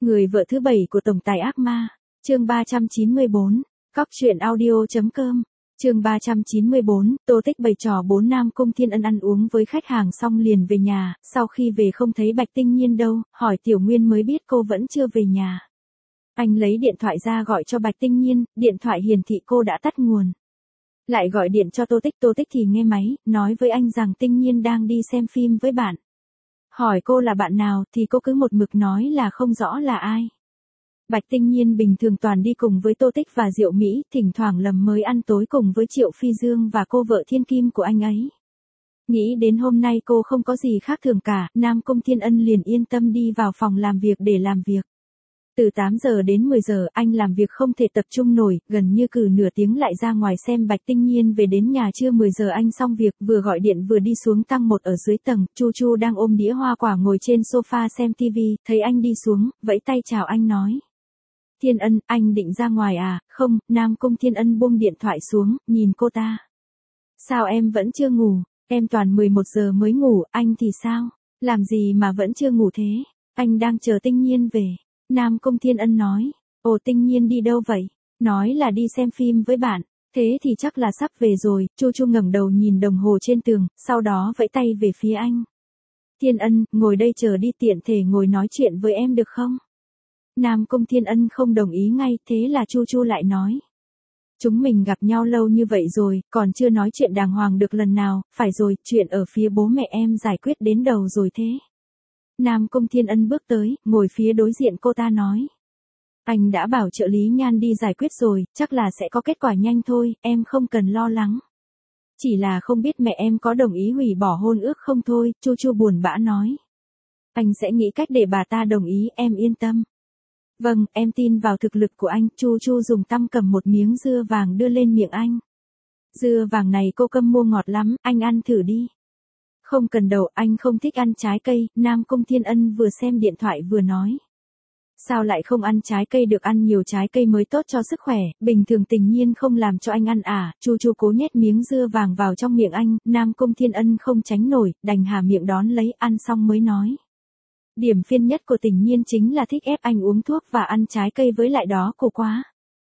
Người vợ thứ 7 của tổng tài ác ma. Chương 394. Cóc truyện audio.com. Chương 394, Tô Tích bày trò 4 Nam Cung Thiên Ân ăn uống với khách hàng xong liền về nhà, sau khi về không thấy Bạch Tinh Nhiên đâu, hỏi Tiểu Nguyên mới biết cô vẫn chưa về nhà. Anh lấy điện thoại ra gọi cho Bạch Tinh Nhiên, điện thoại hiển thị cô đã tắt nguồn. Lại gọi điện cho Tô Tích thì nghe máy, nói với anh rằng Tinh Nhiên đang đi xem phim với bạn. Hỏi cô là bạn nào thì cô cứ một mực nói là không rõ là ai. Bạch Tinh Nhiên bình thường toàn đi cùng với Tô Tích và Diệu Mỹ, thỉnh thoảng lầm mới ăn tối cùng với Triệu Phi Dương và cô vợ thiên kim của anh ấy. Nghĩ đến hôm nay cô không có gì khác thường cả, Nam Cung Thiên Ân liền yên tâm đi vào phòng làm việc để làm việc. Từ 8 giờ đến 10 giờ anh làm việc không thể tập trung nổi, gần như cử nửa tiếng lại ra ngoài xem Bạch Tinh Nhiên về đến nhà trưa 10 giờ anh xong việc, vừa gọi điện vừa đi xuống tầng 1 ở dưới tầng, Chu đang ôm đĩa hoa quả ngồi trên sofa xem tivi, thấy anh đi xuống, vẫy tay chào anh nói. Thiên Ân, anh định ra ngoài à? Không, Nam Cung Thiên Ân buông điện thoại xuống, nhìn cô ta. Sao em vẫn chưa ngủ? Em toàn 11 giờ mới ngủ, anh thì sao? Làm gì mà vẫn chưa ngủ thế? Anh đang chờ Tinh Nhiên về. Nam Cung Thiên Ân nói. Ồ, Tinh Nhiên đi đâu vậy? Nói là đi xem phim với bạn. Thế thì chắc là sắp về rồi. Chu ngẩng đầu nhìn đồng hồ trên tường, sau đó vẫy tay về phía anh. Thiên Ân, ngồi đây chờ đi, tiện thể ngồi nói chuyện với em được không? Nam Cung Thiên Ân không đồng ý ngay, thế là Chu lại nói. Chúng mình gặp nhau lâu như vậy rồi, còn chưa nói chuyện đàng hoàng được lần nào, phải rồi, chuyện ở phía bố mẹ em giải quyết đến đầu rồi thế. Nam Cung Thiên Ân bước tới, ngồi phía đối diện cô ta nói. Anh đã bảo trợ lý Nhan đi giải quyết rồi, chắc là sẽ có kết quả nhanh thôi, em không cần lo lắng. Chỉ là không biết mẹ em có đồng ý hủy bỏ hôn ước không thôi, Chu buồn bã nói. Anh sẽ nghĩ cách để bà ta đồng ý, em yên tâm. Vâng, em tin vào thực lực của anh. Chu dùng tăm cầm một miếng dưa vàng đưa lên miệng anh. Dưa vàng này cô Câm mua ngọt lắm, anh ăn thử đi. Không cần đâu, anh không thích ăn trái cây. Nam Cung Thiên Ân vừa xem điện thoại vừa nói. Sao lại không ăn trái cây được, ăn nhiều trái cây mới tốt cho sức khỏe, bình thường Tình Nhiên không làm cho anh ăn à? Chu cố nhét miếng dưa vàng vào trong miệng anh, Nam Cung Thiên Ân không tránh nổi, đành hà miệng đón lấy, ăn xong mới nói. Điểm phiền nhất của Tình Nhiên chính là thích ép anh uống thuốc và ăn trái cây, với lại đó củ quả.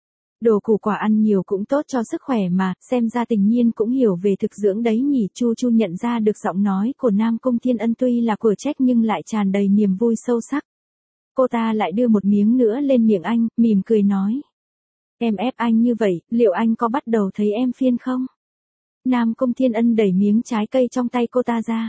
Đồ củ quả ăn nhiều cũng tốt cho sức khỏe mà, xem ra Tình Nhiên cũng hiểu về thực dưỡng đấy nhỉ. Chu nhận ra được giọng nói của Nam Cung Thiên Ân tuy là của trách nhưng lại tràn đầy niềm vui sâu sắc. Cô ta lại đưa một miếng nữa lên miệng anh, mỉm cười nói. Em ép anh như vậy, liệu anh có bắt đầu thấy em phiền không? Nam Cung Thiên Ân đẩy miếng trái cây trong tay cô ta ra.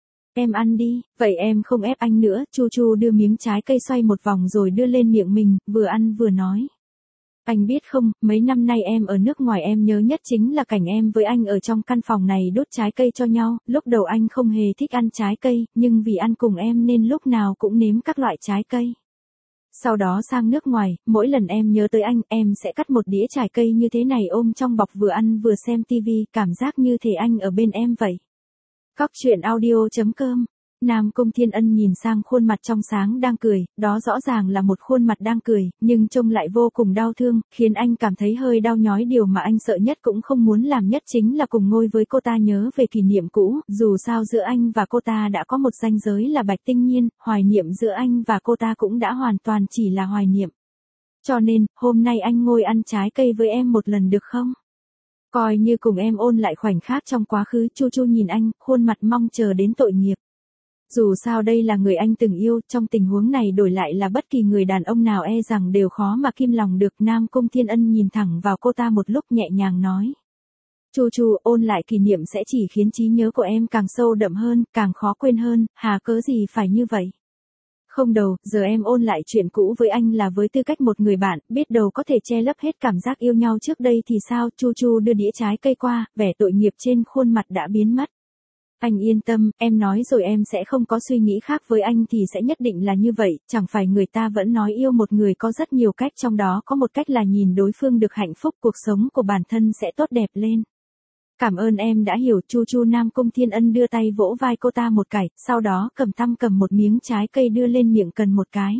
Em ăn đi, vậy em không ép anh nữa. Chu đưa miếng trái cây xoay một vòng rồi đưa lên miệng mình, vừa ăn vừa nói. Anh biết không, mấy năm nay em ở nước ngoài em nhớ nhất chính là cảnh em với anh ở trong căn phòng này đốt trái cây cho nhau. Lúc đầu anh không hề thích ăn trái cây, nhưng vì ăn cùng em nên lúc nào cũng nếm các loại trái cây. Sau đó sang nước ngoài, mỗi lần em nhớ tới anh, em sẽ cắt một đĩa trái cây như thế này ôm trong bọc vừa ăn vừa xem tivi, cảm giác như thể anh ở bên em vậy. Cóc truyện audio.com. Nam Cung Thiên Ân nhìn sang khuôn mặt trong sáng đang cười, đó rõ ràng là một khuôn mặt đang cười, nhưng trông lại vô cùng đau thương, khiến anh cảm thấy hơi đau nhói. Điều mà anh sợ nhất cũng không muốn làm nhất chính là cùng ngồi với cô ta nhớ về kỷ niệm cũ, dù sao giữa anh và cô ta đã có một ranh giới là Bạch Tinh Nhiên, hoài niệm giữa anh và cô ta cũng đã hoàn toàn chỉ là hoài niệm. Cho nên, hôm nay anh ngồi ăn trái cây với em một lần được không? Coi như cùng em ôn lại khoảnh khắc trong quá khứ. Chu nhìn anh, khuôn mặt mong chờ đến tội nghiệp. Dù sao đây là người anh từng yêu, trong tình huống này đổi lại là bất kỳ người đàn ông nào e rằng đều khó mà kim lòng được. Nam Cung Thiên Ân nhìn thẳng vào cô ta một lúc nhẹ nhàng nói. Chu, ôn lại kỷ niệm sẽ chỉ khiến trí nhớ của em càng sâu đậm hơn, càng khó quên hơn, hà cớ gì phải như vậy? Không đâu, giờ em ôn lại chuyện cũ với anh là với tư cách một người bạn, biết đâu có thể che lấp hết cảm giác yêu nhau trước đây thì sao? Chu đưa đĩa trái cây qua, vẻ tội nghiệp trên khuôn mặt đã biến mất. Anh yên tâm, em nói rồi em sẽ không có suy nghĩ khác, với anh thì sẽ nhất định là như vậy, chẳng phải người ta vẫn nói yêu một người có rất nhiều cách, trong đó có một cách là nhìn đối phương được hạnh phúc, cuộc sống của bản thân sẽ tốt đẹp lên. Cảm ơn em đã hiểu. Chu. Nam Cung Thiên Ân đưa tay vỗ vai cô ta một cái, sau đó cầm một miếng trái cây đưa lên miệng cần một cái.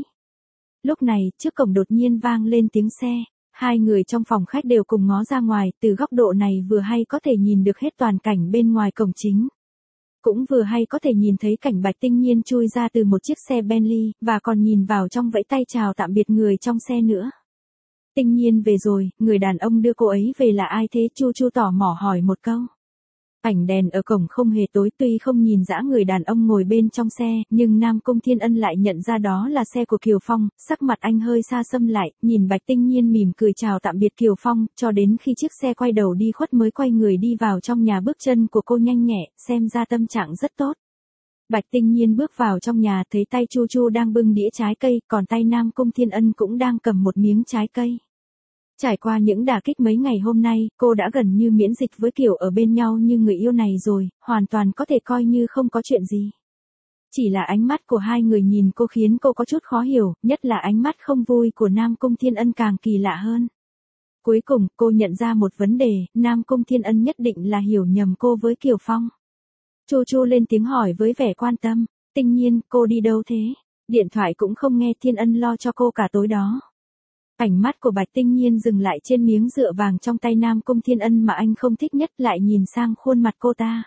Lúc này, trước cổng đột nhiên vang lên tiếng xe. Hai người trong phòng khách đều cùng ngó ra ngoài, từ góc độ này vừa hay có thể nhìn được hết toàn cảnh bên ngoài cổng chính. Cũng vừa hay có thể nhìn thấy cảnh Bạch Tinh Nhiên chui ra từ một chiếc xe Bentley, và còn nhìn vào trong vẫy tay chào tạm biệt người trong xe nữa. Tinh Nhiên về rồi, người đàn ông đưa cô ấy về là ai thế? Chu Chu tò mò hỏi một câu. Ảnh đèn ở cổng không hề tối, tuy không nhìn rõ người đàn ông ngồi bên trong xe, nhưng Nam Cung Thiên Ân lại nhận ra đó là xe của Kiều Phong, sắc mặt anh hơi xa xăm lại, nhìn Bạch Tinh Nhiên mỉm cười chào tạm biệt Kiều Phong, cho đến khi chiếc xe quay đầu đi khuất mới quay người đi vào trong nhà, bước chân của cô nhanh nhẹ, xem ra tâm trạng rất tốt. Bạch Tinh Nhiên bước vào trong nhà, thấy tay Chu Chu đang bưng đĩa trái cây, còn tay Nam Cung Thiên Ân cũng đang cầm một miếng trái cây. Trải qua những đả kích mấy ngày hôm nay, cô đã gần như miễn dịch với kiểu ở bên nhau như người yêu này rồi, hoàn toàn có thể coi như không có chuyện gì. Chỉ là ánh mắt của hai người nhìn cô khiến cô có chút khó hiểu, nhất là ánh mắt không vui của Nam Cung Thiên Ân càng kỳ lạ hơn. Cuối cùng, cô nhận ra một vấn đề, Nam Cung Thiên Ân nhất định là hiểu nhầm cô với Kiều Phong. Chu Chu lên tiếng hỏi với vẻ quan tâm, Tinh Nhiên, cô đi đâu thế? Điện thoại cũng không nghe, Thiên Ân lo cho cô cả tối đó. Ánh mắt của Bạch Tinh Nhiên dừng lại trên miếng dựa vàng trong tay Nam Cung Thiên Ân mà anh không thích nhất, lại nhìn sang khuôn mặt cô ta.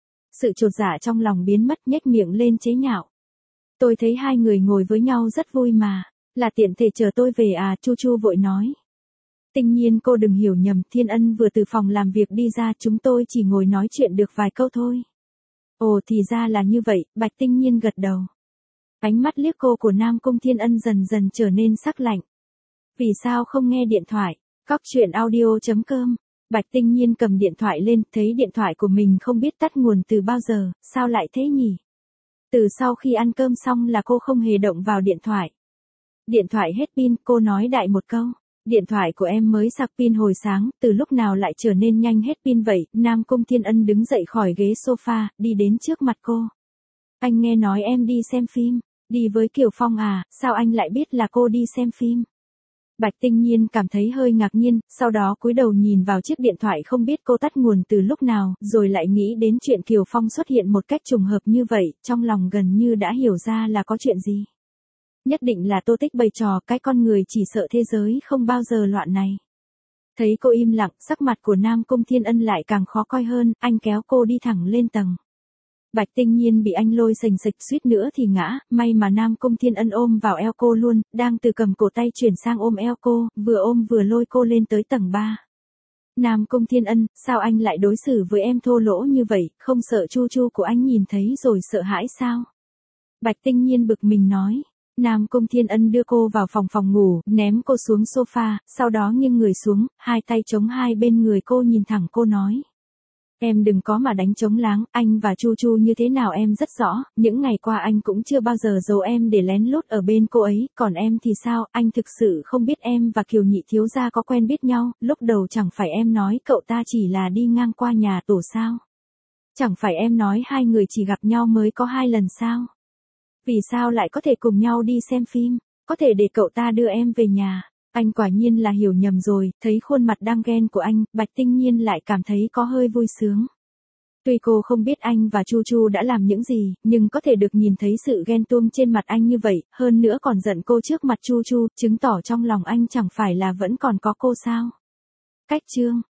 Sự chột dạ trong lòng biến mất, nhếch miệng lên chế nhạo. Tôi thấy hai người ngồi với nhau rất vui mà, là tiện thể chờ tôi về à? Chu Chu vội nói. Tinh Nhiên, cô đừng hiểu nhầm, Thiên Ân vừa từ phòng làm việc đi ra, chúng tôi chỉ ngồi nói chuyện được vài câu thôi. Ồ, thì ra là như vậy, Bạch Tinh Nhiên gật đầu. Ánh mắt liếc cô của Nam Cung Thiên Ân dần dần trở nên sắc lạnh. Vì sao không nghe điện thoại? Cóc truyện audio.com. Bạch Tinh Nhiên cầm điện thoại lên, thấy điện thoại của mình không biết tắt nguồn từ bao giờ, sao lại thế nhỉ? Từ sau khi ăn cơm xong là cô không hề động vào điện thoại. Điện thoại hết pin, cô nói đại một câu. Điện thoại của em mới sạc pin hồi sáng, từ lúc nào lại trở nên nhanh hết pin vậy? Nam Cung Thiên Ân đứng dậy khỏi ghế sofa, đi đến trước mặt cô. Anh nghe nói em đi xem phim, đi với Kiều Phong à, sao anh lại biết là cô đi xem phim? Bạch Tinh Nhiên cảm thấy hơi ngạc nhiên, sau đó cúi đầu nhìn vào chiếc điện thoại không biết cô tắt nguồn từ lúc nào, rồi lại nghĩ đến chuyện Kiều Phong xuất hiện một cách trùng hợp như vậy, trong lòng gần như đã hiểu ra là có chuyện gì. Nhất định là Tô Tích bày trò, cái con người chỉ sợ thế giới không bao giờ loạn này. Thấy cô im lặng, sắc mặt của Nam Cung Thiên Ân lại càng khó coi hơn, anh kéo cô đi thẳng lên tầng. Bạch Tinh Nhiên bị anh lôi sềnh sịch suýt nữa thì ngã, may mà Nam Cung Thiên Ân ôm vào eo cô luôn, đang từ cầm cổ tay chuyển sang ôm eo cô, vừa ôm vừa lôi cô lên tới tầng 3. Nam Cung Thiên Ân, sao anh lại đối xử với em thô lỗ như vậy, không sợ Chu Chu của anh nhìn thấy rồi sợ hãi sao? Bạch Tinh Nhiên bực mình nói. Nam Cung Thiên Ân đưa cô vào phòng ngủ, ném cô xuống sofa, sau đó nghiêng người xuống, hai tay chống hai bên người cô, nhìn thẳng cô nói. Em đừng có mà đánh trống láng, anh và Chu Chu như thế nào em rất rõ, những ngày qua anh cũng chưa bao giờ giấu em để lén lút ở bên cô ấy, còn em thì sao, anh thực sự không biết em và Kiều nhị thiếu gia có quen biết nhau, lúc đầu chẳng phải em nói cậu ta chỉ là đi ngang qua nhà tổ sao? Chẳng phải em nói hai người chỉ gặp nhau mới có 2 lần sao? Vì sao lại có thể cùng nhau đi xem phim, có thể để cậu ta đưa em về nhà? Anh quả nhiên là hiểu nhầm rồi, thấy khuôn mặt đang ghen của anh, Bạch Tinh Nhiên lại cảm thấy có hơi vui sướng. Tuy cô không biết anh và Chu Chu đã làm những gì, nhưng có thể được nhìn thấy sự ghen tuông trên mặt anh như vậy, hơn nữa còn giận cô trước mặt Chu Chu, chứng tỏ trong lòng anh chẳng phải là vẫn còn có cô sao. Cách chương